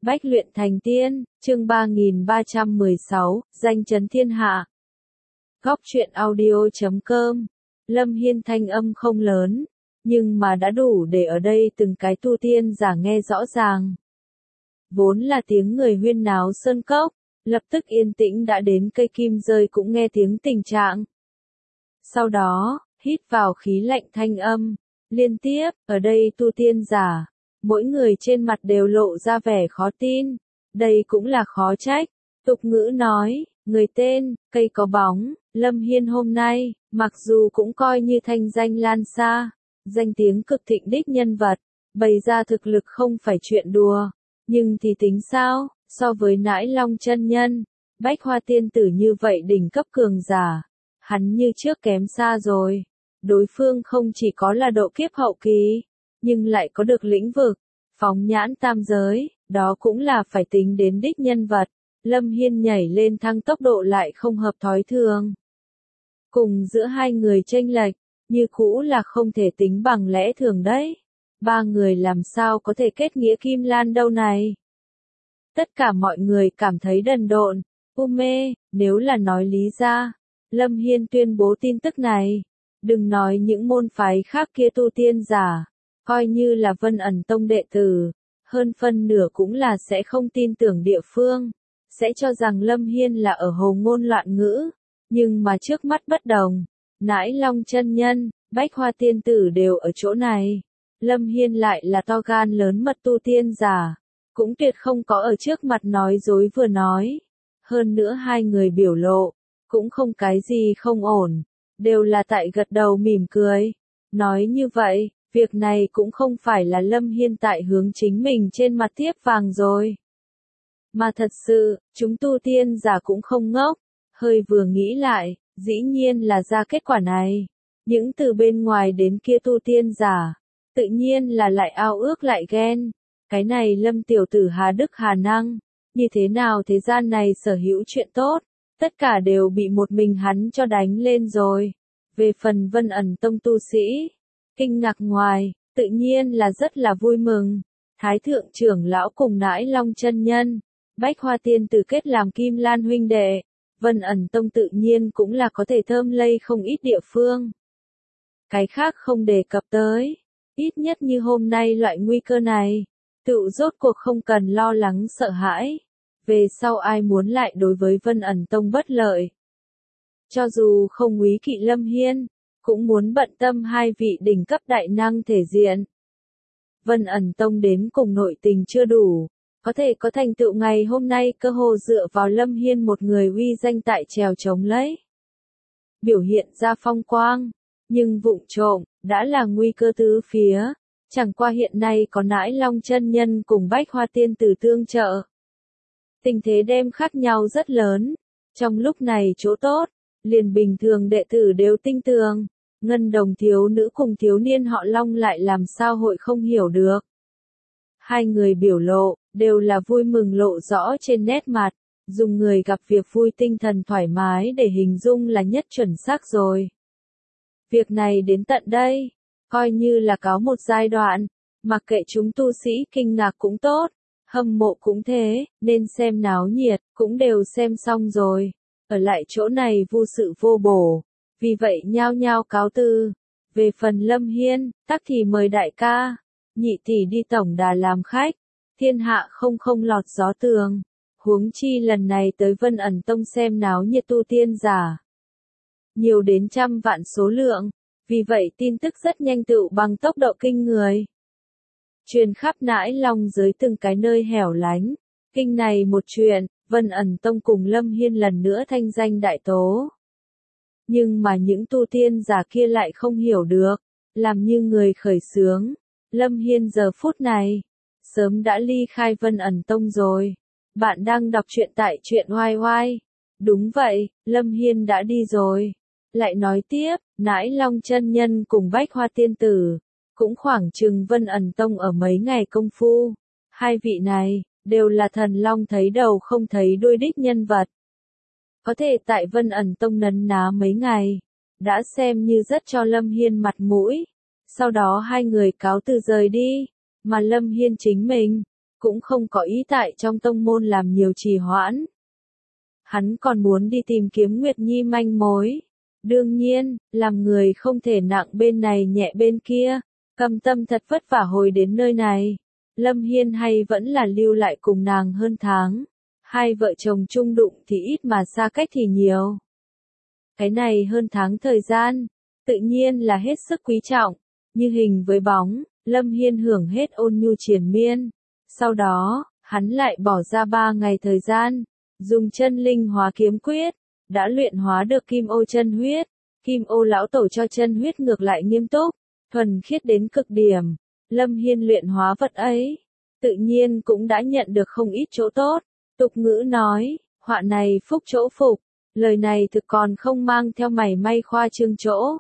Bách luyện thành tiên, chương 3316, danh chấn thiên hạ. Góc truyện audio.com. Lâm Hiên thanh âm không lớn, nhưng mà đã đủ để ở đây từng cái tu tiên giả nghe rõ ràng. Vốn là tiếng người huyên náo sơn cốc, lập tức yên tĩnh đã đến cây kim rơi cũng nghe tiếng tình trạng. Sau đó, hít vào khí lạnh thanh âm, liên tiếp, ở đây tu tiên giả. Mỗi người trên mặt đều lộ ra vẻ khó tin, đây cũng là khó trách. Tục ngữ nói, người tên, cây có bóng, Lâm Hiên hôm nay, mặc dù cũng coi như thanh danh lan xa, danh tiếng cực thịnh đích nhân vật, bày ra thực lực không phải chuyện đùa, nhưng thì tính sao, so với Nãi Long chân nhân, Bách Hoa tiên tử như vậy đỉnh cấp cường giả, hắn như trước kém xa rồi. Đối phương không chỉ có là độ kiếp hậu kỳ, nhưng lại có được lĩnh vực, phóng nhãn tam giới, đó cũng là phải tính đến đích nhân vật. Lâm Hiên nhảy lên thăng tốc độ lại không hợp thói thường. Cùng giữa hai người chênh lệch, như cũ là không thể tính bằng lẽ thường đấy. Ba người làm sao có thể kết nghĩa kim lan đâu này? Tất cả mọi người cảm thấy đần độn, mê, nếu là nói lý ra. Lâm Hiên tuyên bố tin tức này. Đừng nói những môn phái khác kia tu tiên giả. Coi như là Vân Ẩn Tông đệ tử, hơn phân nửa cũng là sẽ không tin tưởng địa phương, sẽ cho rằng Lâm Hiên là ở hồ ngôn loạn ngữ, nhưng mà trước mắt bất đồng, Nãi Long chân nhân, Bách Hoa tiên tử đều ở chỗ này, Lâm Hiên lại là to gan lớn mật tu tiên giả, cũng tuyệt không có ở trước mặt nói dối vừa nói, hơn nữa hai người biểu lộ, cũng không cái gì không ổn, đều là tại gật đầu mỉm cười, nói như vậy. Việc này cũng không phải là Lâm Hiên tại hướng chính mình trên mặt tiếp vàng rồi. Mà thật sự, chúng tu tiên giả cũng không ngốc, hơi vừa nghĩ lại, dĩ nhiên là ra kết quả này. Những từ bên ngoài đến kia tu tiên giả, tự nhiên là lại ao ước lại ghen. Cái này Lâm tiểu tử hà đức hà năng, như thế nào thế gian này sở hữu chuyện tốt, tất cả đều bị một mình hắn cho đánh lên rồi. Về phần Vân Ẩn Tông tu sĩ, kinh ngạc ngoài, tự nhiên là rất là vui mừng. Thái thượng trưởng lão cùng Nãi Long chân nhân, Bách Hoa tiên tử kết làm Kim Lan huynh đệ, Vân Ẩn Tông tự nhiên cũng là có thể thơm lây không ít địa phương. Cái khác không đề cập tới, ít nhất như hôm nay loại nguy cơ này, tự rốt cuộc không cần lo lắng sợ hãi. Về sau ai muốn lại đối với Vân Ẩn Tông bất lợi. Cho dù không úy kỵ Lâm Hiên, cũng muốn bận tâm hai vị đỉnh cấp đại năng thể diện. Vân Ẩn Tông đến cùng nội tình chưa đủ, có thể có thành tựu ngày hôm nay cơ hồ dựa vào Lâm Hiên một người uy danh tại trèo chống lấy. Biểu hiện ra phong quang, nhưng vụng trộm, đã là nguy cơ tứ phía, chẳng qua hiện nay có Nãi Long chân nhân cùng Bách Hoa tiên tử tương trợ. Tình thế đem khác nhau rất lớn, trong lúc này chỗ tốt, liền bình thường đệ tử đều tinh tường. Ngân đồng thiếu nữ cùng thiếu niên họ Long lại làm sao hội không hiểu được. Hai người biểu lộ, đều là vui mừng lộ rõ trên nét mặt, dùng người gặp việc vui tinh thần thoải mái để hình dung là nhất chuẩn xác rồi. Việc này đến tận đây, coi như là có một giai đoạn, mặc kệ chúng tu sĩ kinh ngạc cũng tốt, hâm mộ cũng thế, nên xem náo nhiệt, cũng đều xem xong rồi. Ở lại chỗ này vô sự vô bổ. Vì vậy nhao nhao cáo từ. Về phần Lâm Hiên, tắc thì mời đại ca, nhị tỷ đi tổng đà làm khách. Thiên hạ không lọt gió tường. Huống chi lần này tới Vân Ẩn Tông xem náo nhiệt tu tiên giả. Nhiều đến trăm vạn số lượng. Vì vậy tin tức rất nhanh tựu bằng tốc độ kinh người. Truyền khắp Nãi Long dưới từng cái nơi hẻo lánh. Kinh này một chuyện, Vân Ẩn Tông cùng Lâm Hiên lần nữa thanh danh đại tố. Nhưng mà những tu tiên giả kia lại không hiểu được, làm như người khởi xướng. Lâm Hiên giờ phút này, sớm đã ly khai Vân Ẩn Tông rồi. Bạn đang đọc truyện tại truyện oai oai. Đúng vậy, Lâm Hiên đã đi rồi. Lại nói tiếp, Nãi Long chân nhân cùng Bách Hoa tiên tử, cũng khoảng chừng Vân Ẩn Tông ở mấy ngày công phu. Hai vị này, đều là thần long thấy đầu không thấy đuôi đích nhân vật. Có thể tại Vân Ẩn Tông nấn ná mấy ngày, đã xem như rất cho Lâm Hiên mặt mũi. Sau đó hai người cáo từ rời đi, mà Lâm Hiên chính mình, cũng không có ý tại trong tông môn làm nhiều trì hoãn. Hắn còn muốn đi tìm kiếm Nguyệt Nhi manh mối. Đương nhiên, làm người không thể nặng bên này nhẹ bên kia, căm tâm thật vất vả hồi đến nơi này. Lâm Hiên hay vẫn là lưu lại cùng nàng hơn tháng. Hai vợ chồng chung đụng thì ít mà xa cách thì nhiều. Cái này hơn tháng thời gian, tự nhiên là hết sức quý trọng, như hình với bóng, Lâm Hiên hưởng hết ôn nhu triền miên. Sau đó, hắn lại bỏ ra 3 ngày thời gian, dùng chân linh hóa kiếm quyết, đã luyện hóa được kim ô chân huyết. Kim ô lão tổ cho chân huyết ngược lại nghiêm túc, thuần khiết đến cực điểm. Lâm Hiên luyện hóa vật ấy, tự nhiên cũng đã nhận được không ít chỗ tốt. Tục ngữ nói, họa này phúc chỗ phục, lời này thực còn không mang theo mảy may khoa trương chỗ.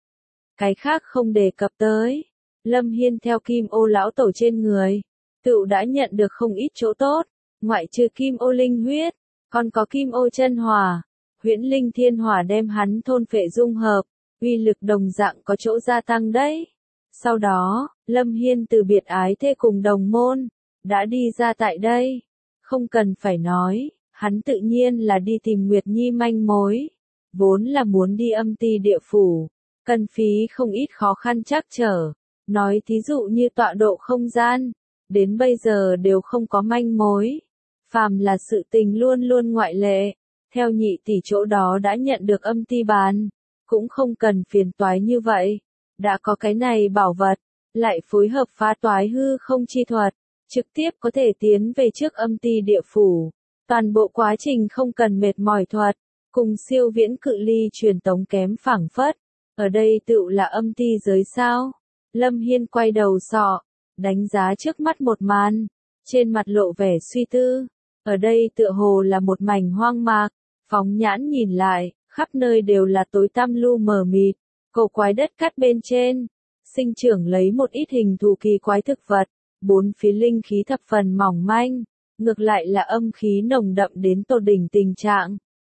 Cái khác không đề cập tới, Lâm Hiên theo kim ô lão tổ trên người, tựu đã nhận được không ít chỗ tốt, ngoại trừ kim ô linh huyết, còn có kim ô chân hỏa, huyễn linh thiên hỏa đem hắn thôn phệ dung hợp, uy lực đồng dạng có chỗ gia tăng đấy. Sau đó, Lâm Hiên từ biệt ái thê cùng đồng môn, đã đi ra tại đây. Không cần phải nói, hắn tự nhiên là đi tìm Nguyệt Nhi manh mối. Vốn là muốn đi âm ti địa phủ, cần phí không ít khó khăn trắc trở. Nói thí dụ như tọa độ không gian, đến bây giờ đều không có manh mối. Phàm là sự tình luôn luôn ngoại lệ, theo nhị tỷ chỗ đó đã nhận được âm ti bàn, cũng không cần phiền toái như vậy. Đã có cái này bảo vật, lại phối hợp phá toái hư không chi thuật, trực tiếp có thể tiến về trước âm ti địa phủ. Toàn bộ quá trình không cần mệt mỏi thuật, cùng siêu viễn cự ly truyền tống kém phảng phất. Ở đây tựu là âm ti giới sao? Lâm Hiên quay đầu sọ, đánh giá trước mắt một màn, trên mặt lộ vẻ suy tư. Ở đây tựa hồ là một mảnh hoang mạc, phóng nhãn nhìn lại, khắp nơi đều là tối tăm lu mờ mịt, cổ quái đất cát bên trên, sinh trưởng lấy một ít hình thù kỳ quái thực vật, bốn phía linh khí thập phần mỏng manh, ngược lại là âm khí nồng đậm đến tột đỉnh tình trạng.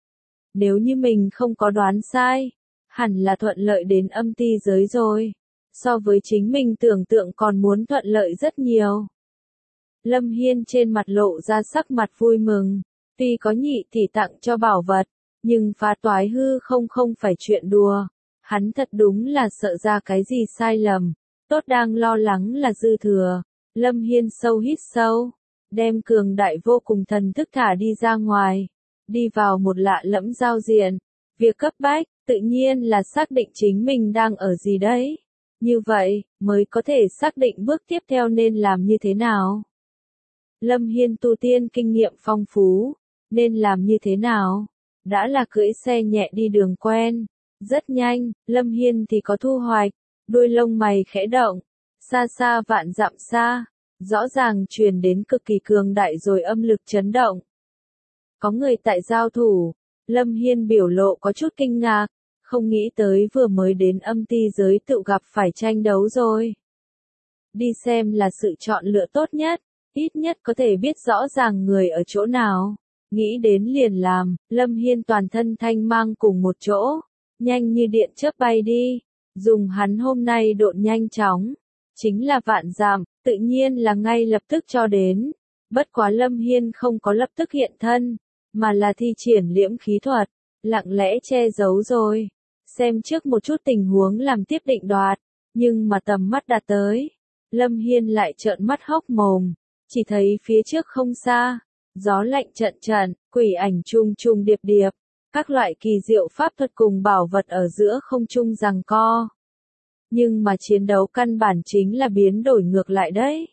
Nếu như mình không có đoán sai, hẳn là thuận lợi đến âm ti giới rồi, so với chính mình tưởng tượng còn muốn thuận lợi rất nhiều. Lâm Hiên trên mặt lộ ra sắc mặt vui mừng, tuy có nhị tỷ tặng cho bảo vật, nhưng phá toái hư không phải chuyện đùa, hắn thật đúng là sợ ra cái gì sai lầm, tốt đang lo lắng là dư thừa. Lâm Hiên sâu hít sâu, đem cường đại vô cùng thần thức thả đi ra ngoài, đi vào một lạ lẫm giao diện, việc cấp bách, tự nhiên là xác định chính mình đang ở gì đấy, như vậy, mới có thể xác định bước tiếp theo nên làm như thế nào. Lâm Hiên tu tiên kinh nghiệm phong phú, nên làm như thế nào? Đã là cưỡi xe nhẹ đi đường quen, rất nhanh, Lâm Hiên thì có thu hoạch, đuôi lông mày khẽ động, xa xa vạn dặm xa, rõ ràng truyền đến cực kỳ cường đại rồi âm lực chấn động. Có người tại giao thủ, Lâm Hiên biểu lộ có chút kinh ngạc, không nghĩ tới vừa mới đến âm ti giới tự gặp phải tranh đấu rồi. Đi xem là sự chọn lựa tốt nhất, ít nhất có thể biết rõ ràng người ở chỗ nào. Nghĩ đến liền làm, Lâm Hiên toàn thân thanh mang cùng một chỗ, nhanh như điện chớp bay đi, dùng hắn hôm nay độn nhanh chóng, chính là vạn dặm, tự nhiên là ngay lập tức cho đến. Bất quá Lâm Hiên không có lập tức hiện thân, mà là thi triển liễm khí thuật, lặng lẽ che giấu rồi, xem trước một chút tình huống làm tiếp định đoạt, nhưng mà tầm mắt đạt tới, Lâm Hiên lại trợn mắt hốc mồm, chỉ thấy phía trước không xa, gió lạnh trận trận, quỷ ảnh trùng trùng điệp điệp, các loại kỳ diệu pháp thuật cùng bảo vật ở giữa không trung giằng co. Nhưng mà chiến đấu căn bản chính là biến đổi ngược lại đấy.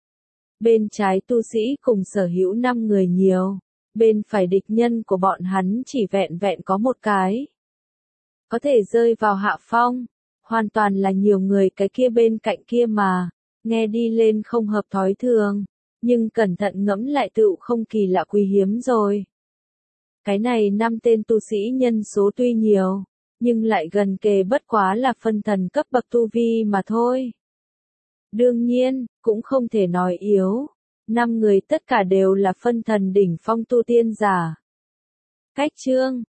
Bên trái tu sĩ cùng sở hữu 5 người nhiều, bên phải địch nhân của bọn hắn chỉ vẹn vẹn có một cái. Có thể rơi vào hạ phong, hoàn toàn là nhiều người cái kia bên cạnh kia mà, nghe đi lên không hợp thói thường, nhưng cẩn thận ngẫm lại tựu không kỳ lạ quý hiếm rồi. Cái này 5 tên tu sĩ nhân số tuy nhiều, nhưng lại gần kề bất quá là phân thần cấp bậc tu vi mà thôi. Đương nhiên, cũng không thể nói yếu, 5 người tất cả đều là phân thần đỉnh phong tu tiên giả. Cách chương